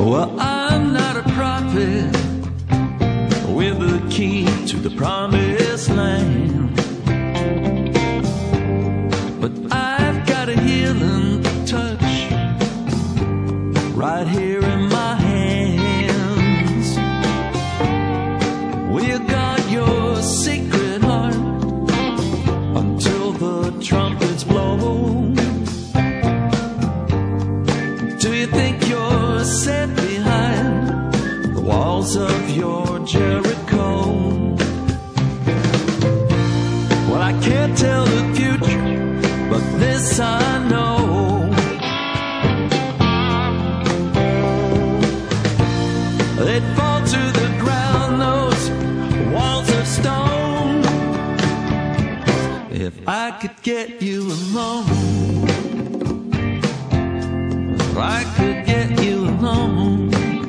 Well, I'm not a prophet with the key to the promised land, but I've got a healing touch right here in my hands. We'll guard your secret heart until the trumpets blow. Do you think you're set behind the walls of your Jericho? Well, I can't tell the future, but this I know. They'd fall to the ground, those walls of stone, if I could get you alone. If I could get you alone.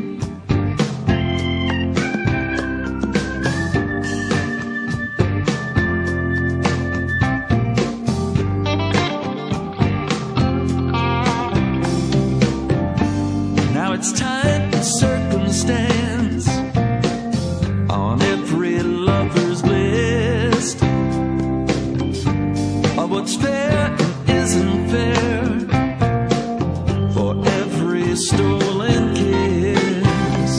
Now it's time for circumstance on every lover's list of what's fair and isn't fair for every stolen kiss.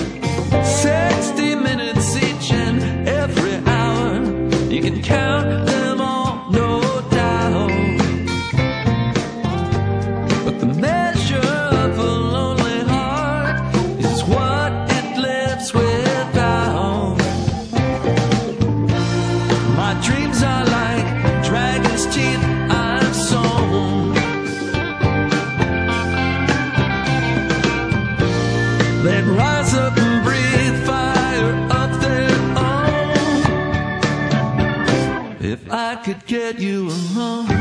60 minutes each and every hour, you can count them all, no doubt. But the measure of a lonely heart is what it lives without. My dreams are like dragon's teeth I've sown. They'd rise up and breathe fire of their own if I could get you alone.